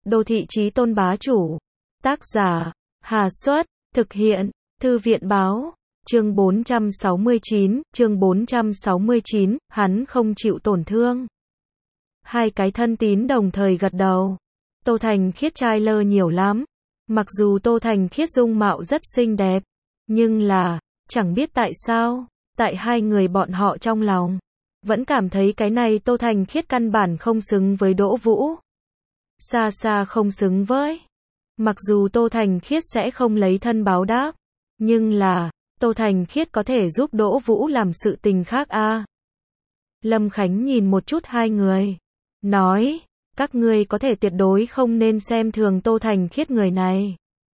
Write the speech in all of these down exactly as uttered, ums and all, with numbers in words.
Đô thị chí tôn bá chủ. Tác giả, Hà Xuất, thực hiện, Thư viện báo. Chương bốn trăm sáu mươi chín, chương bốn trăm sáu mươi chín, hắn không chịu tổn thương. Hai cái thân tín đồng thời gật đầu. Tô Thành Khiết trai lơ nhiều lắm. Mặc dù Tô Thành Khiết dung mạo rất xinh đẹp, nhưng là, chẳng biết tại sao, tại hai người bọn họ trong lòng, vẫn cảm thấy cái này Tô Thành Khiết căn bản không xứng với Đỗ Vũ. Xa xa không xứng với. Mặc dù Tô Thành Khiết sẽ không lấy thân báo đáp, nhưng là, Tô Thành Khiết có thể giúp Đỗ Vũ làm sự tình khác a. À. Lâm Khánh nhìn một chút hai người, nói, các ngươi có thể tuyệt đối không nên xem thường Tô Thành Khiết người này.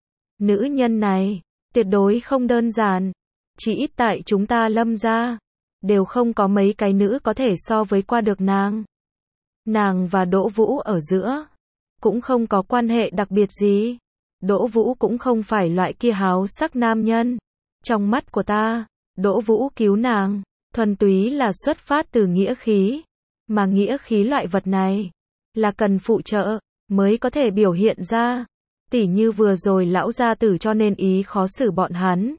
Nữ nhân này, tuyệt đối không đơn giản, chỉ ít tại chúng ta Lâm gia, đều không có mấy cái nữ có thể so với qua được nàng. Nàng và Đỗ Vũ ở giữa, cũng không có quan hệ đặc biệt gì. Đỗ Vũ cũng không phải loại kia háo sắc nam nhân. Trong mắt của ta, Đỗ Vũ cứu nàng, thuần túy là xuất phát từ nghĩa khí. Mà nghĩa khí loại vật này, là cần phụ trợ, mới có thể biểu hiện ra. Tỉ như vừa rồi lão gia tử cho nên ý khó xử bọn hắn.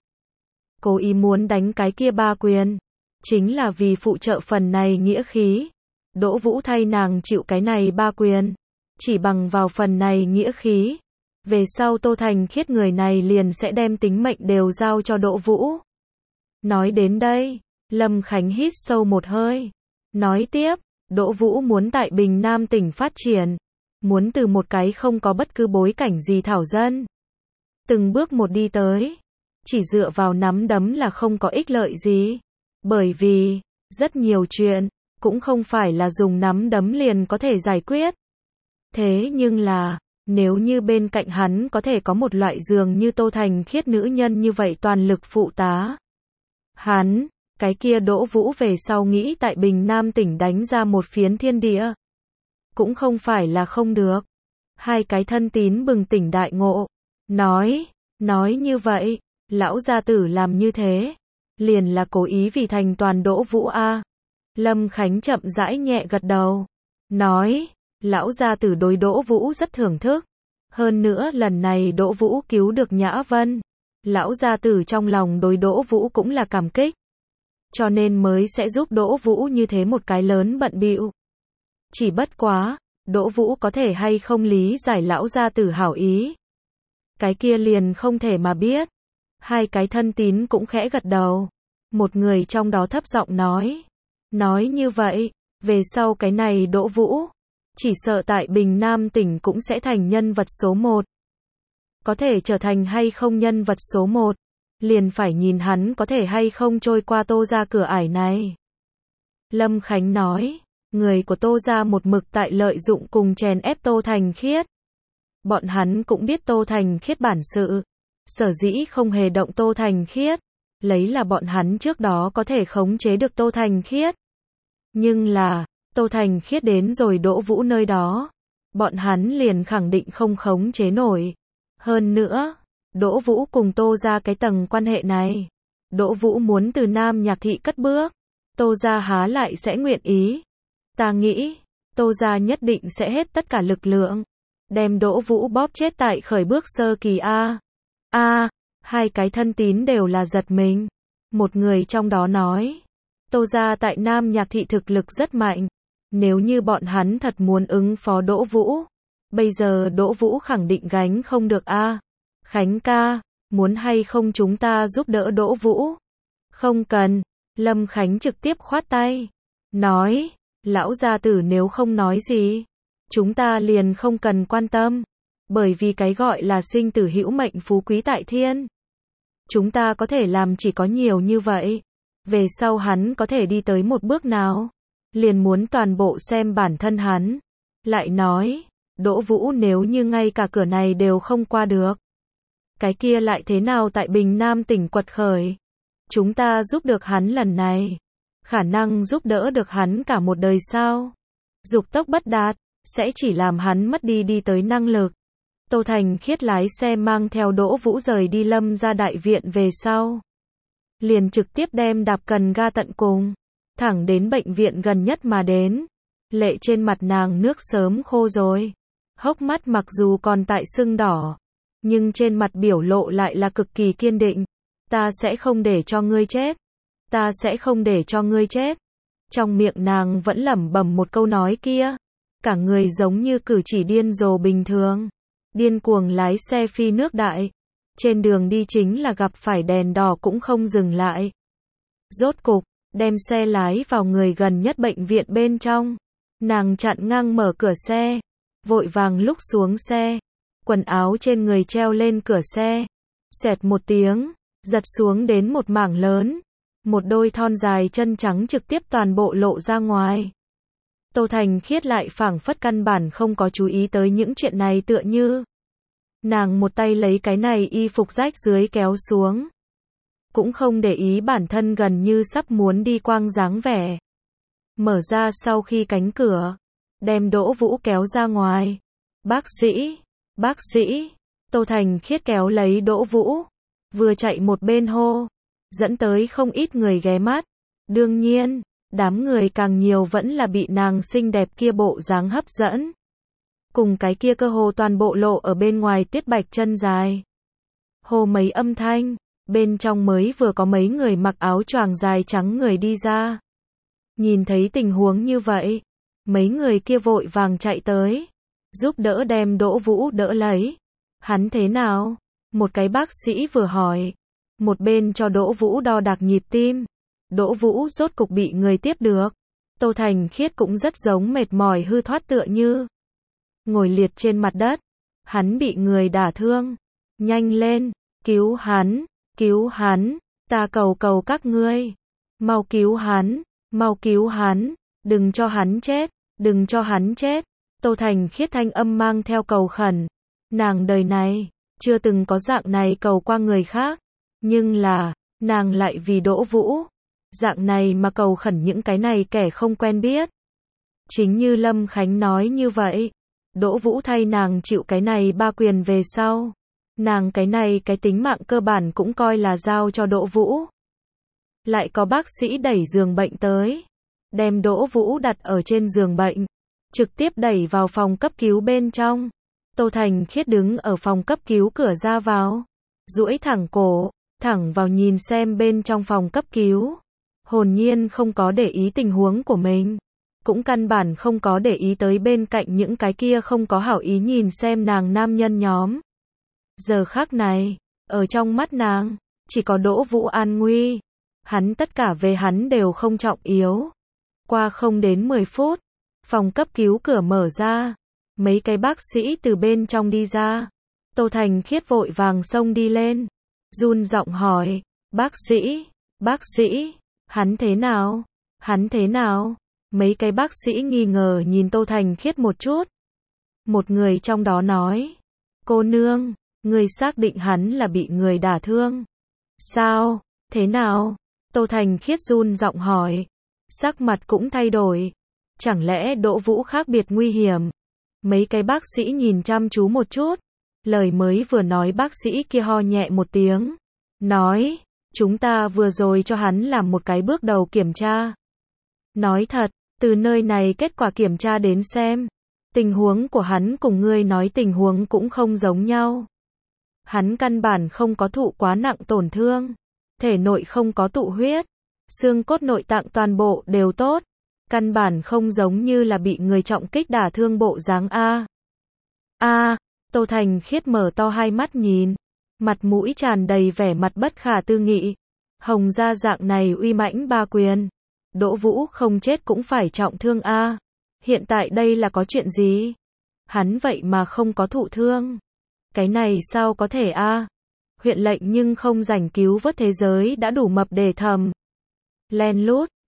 Cố ý muốn đánh cái kia ba quyền, chính là vì phụ trợ phần này nghĩa khí. Đỗ Vũ thay nàng chịu cái này ba quyền, chỉ bằng vào phần này nghĩa khí. Về sau Tô Thành Khiết người này liền sẽ đem tính mệnh đều giao cho Đỗ Vũ. Nói đến đây, Lâm Khánh hít sâu một hơi. Nói tiếp, Đỗ Vũ muốn tại Bình Nam tỉnh phát triển. Muốn từ một cái không có bất cứ bối cảnh gì thảo dân. Từng bước một đi tới. Chỉ dựa vào nắm đấm là không có ích lợi gì. Bởi vì, rất nhiều chuyện, cũng không phải là dùng nắm đấm liền có thể giải quyết. Thế nhưng là, nếu như bên cạnh hắn có thể có một loại dường như Tô Thành Khiết nữ nhân như vậy toàn lực phụ tá. Hắn, cái kia Đỗ Vũ về sau nghĩ tại Bình Nam tỉnh đánh ra một phiến thiên địa. Cũng không phải là không được. Hai cái thân tín bừng tỉnh đại ngộ. Nói, nói như vậy, lão gia tử làm như thế. Liền là cố ý vì thành toàn Đỗ Vũ a. Lâm Khánh chậm rãi nhẹ gật đầu. Nói, lão gia tử đối Đỗ Vũ rất thưởng thức. Hơn nữa lần này Đỗ Vũ cứu được Nhã Vân. Lão gia tử trong lòng đối Đỗ Vũ cũng là cảm kích. Cho nên mới sẽ giúp Đỗ Vũ như thế một cái lớn bận bịu. Chỉ bất quá, Đỗ Vũ có thể hay không lý giải lão gia tử hảo ý. Cái kia liền không thể mà biết. Hai cái thân tín cũng khẽ gật đầu. Một người trong đó thấp giọng nói. Nói như vậy, về sau cái này Đỗ Vũ, chỉ sợ tại Bình Nam tỉnh cũng sẽ thành nhân vật số một. Có thể trở thành hay không nhân vật số một, liền phải nhìn hắn có thể hay không trôi qua Tô gia cửa ải này. Lâm Khánh nói, người của Tô gia một mực tại lợi dụng cùng chèn ép Tô Thành Khiết. Bọn hắn cũng biết Tô Thành Khiết bản sự, sở dĩ không hề động Tô Thành Khiết, lấy là bọn hắn trước đó có thể khống chế được Tô Thành Khiết. Nhưng là, Tô Thành Khiết đến rồi Đỗ Vũ nơi đó, bọn hắn liền khẳng định không khống chế nổi. Hơn nữa, Đỗ Vũ cùng Tô gia cái tầng quan hệ này, Đỗ Vũ muốn từ Nam Nhạc thị cất bước, Tô gia há lại sẽ nguyện ý. Ta nghĩ, Tô gia nhất định sẽ hết tất cả lực lượng, đem Đỗ Vũ bóp chết tại khởi bước sơ kỳ a. A, hai cái thân tín đều là giật mình. Một người trong đó nói, Tô gia tại Nam Nhạc thị thực lực rất mạnh. Nếu như bọn hắn thật muốn ứng phó Đỗ Vũ, bây giờ Đỗ Vũ khẳng định gánh không được a. À. Khánh ca, muốn hay không chúng ta giúp đỡ Đỗ Vũ? Không cần. Lâm Khánh trực tiếp khoát tay. Nói, lão gia tử nếu không nói gì, chúng ta liền không cần quan tâm. Bởi vì cái gọi là sinh tử hữu mệnh phú quý tại thiên. Chúng ta có thể làm chỉ có nhiều như vậy. Về sau hắn có thể đi tới một bước nào, liền muốn toàn bộ xem bản thân hắn. Lại nói, Đỗ Vũ nếu như ngay cả cửa này đều không qua được, cái kia lại thế nào tại Bình Nam tỉnh quật khởi? Chúng ta giúp được hắn lần này, khả năng giúp đỡ được hắn cả một đời sao? Dục tốc bất đạt, sẽ chỉ làm hắn mất đi đi tới năng lực. Tô Thành Khiết lái xe mang theo Đỗ Vũ rời đi Lâm gia đại viện về sau, liền trực tiếp đem đạp cần ga tận cùng, thẳng đến bệnh viện gần nhất mà đến. Lệ trên mặt nàng nước sớm khô rồi. Hốc mắt mặc dù còn tại sưng đỏ, nhưng trên mặt biểu lộ lại là cực kỳ kiên định. Ta sẽ không để cho ngươi chết. Ta sẽ không để cho ngươi chết. Trong miệng nàng vẫn lẩm bẩm một câu nói kia. Cả người giống như cử chỉ điên rồ bình thường. Điên cuồng lái xe phi nước đại. Trên đường đi chính là gặp phải đèn đỏ cũng không dừng lại. Rốt cục, đem xe lái vào người gần nhất bệnh viện bên trong. Nàng chặn ngang mở cửa xe. Vội vàng lúc xuống xe. Quần áo trên người treo lên cửa xe. Xẹt một tiếng, giật xuống đến một mảng lớn. Một đôi thon dài chân trắng trực tiếp toàn bộ lộ ra ngoài. Tô Thành Khiết lại phảng phất căn bản không có chú ý tới những chuyện này tựa như. Nàng một tay lấy cái này y phục rách dưới kéo xuống. Cũng không để ý bản thân gần như sắp muốn đi quang dáng vẻ. Mở ra sau khi cánh cửa. Đem Đỗ Vũ kéo ra ngoài. Bác sĩ, bác sĩ. Tô Thành Khiết kéo lấy Đỗ Vũ. Vừa chạy một bên hô. Dẫn tới không ít người ghé mắt. Đương nhiên, đám người càng nhiều vẫn là bị nàng xinh đẹp kia bộ dáng hấp dẫn. Cùng cái kia cơ hồ toàn bộ lộ ở bên ngoài tiết bạch chân dài. Hô mấy âm thanh, bên trong mới vừa có mấy người mặc áo choàng dài trắng người đi ra. Nhìn thấy tình huống như vậy, mấy người kia vội vàng chạy tới, giúp đỡ đem Đỗ Vũ đỡ lấy. Hắn thế nào? Một cái bác sĩ vừa hỏi, một bên cho Đỗ Vũ đo đạc nhịp tim. Đỗ Vũ rốt cục bị người tiếp được. Tô Thành Khiết cũng rất giống mệt mỏi hư thoát tựa như. Ngồi liệt trên mặt đất. Hắn bị người đả thương. Nhanh lên, cứu hắn, cứu hắn, ta cầu cầu các ngươi. Mau cứu hắn, mau cứu hắn, đừng cho hắn chết, đừng cho hắn chết. Tô Thành Khiết thanh âm mang theo cầu khẩn. Nàng đời này, chưa từng có dạng này cầu qua người khác. Nhưng là, nàng lại vì Đỗ Vũ. Dạng này mà cầu khẩn những cái này kẻ không quen biết. Chính như Lâm Khánh nói như vậy. Đỗ Vũ thay nàng chịu cái này ba quyền về sau. Nàng cái này cái tính mạng cơ bản cũng coi là giao cho Đỗ Vũ. Lại có bác sĩ đẩy giường bệnh tới. Đem Đỗ Vũ đặt ở trên giường bệnh. Trực tiếp đẩy vào phòng cấp cứu bên trong. Tô Thành Khiết đứng ở phòng cấp cứu cửa ra vào. Duỗi thẳng cổ, thẳng vào nhìn xem bên trong phòng cấp cứu. Hồn nhiên không có để ý tình huống của mình. Cũng căn bản không có để ý tới bên cạnh những cái kia không có hảo ý nhìn xem nàng nam nhân nhóm. Giờ khắc này, ở trong mắt nàng, chỉ có Đỗ Vũ an nguy. Hắn tất cả về hắn đều không trọng yếu. Qua không đến mười phút, phòng cấp cứu cửa mở ra. Mấy cái bác sĩ từ bên trong đi ra. Tô Thành Khiết vội vàng xông đi lên. Run giọng hỏi, bác sĩ, bác sĩ, hắn thế nào, hắn thế nào? Mấy cái bác sĩ nghi ngờ nhìn Tô Thành Khiết một chút. Một người trong đó nói, cô nương, người xác định hắn là bị người đả thương. Sao, thế nào? Tô Thành Khiết run giọng hỏi. Sắc mặt cũng thay đổi. Chẳng lẽ Đỗ Vũ khác biệt nguy hiểm? Mấy cái bác sĩ nhìn chăm chú một chút. Lời mới vừa nói bác sĩ kia ho nhẹ một tiếng. Nói, chúng ta vừa rồi cho hắn làm một cái bước đầu kiểm tra. Nói thật, từ nơi này kết quả kiểm tra đến xem. Tình huống của hắn cùng ngươi nói tình huống cũng không giống nhau. Hắn căn bản không có thụ quá nặng tổn thương. Thể nội không có tụ huyết. Xương cốt nội tạng toàn bộ đều tốt. Căn bản không giống như là bị người trọng kích đả thương bộ dáng A. A, Tô Thành Khiết mở to hai mắt nhìn. Mặt mũi tràn đầy vẻ mặt bất khả tư nghị. Hồng gia dạng này uy mãnh ba quyền. Đỗ Vũ không chết cũng phải trọng thương A. Hiện tại đây là có chuyện gì? Hắn vậy mà không có thụ thương. Cái này sao có thể A? Huyện lệnh nhưng không rảnh cứu vớt thế giới đã đủ mập để thầm. Len lút,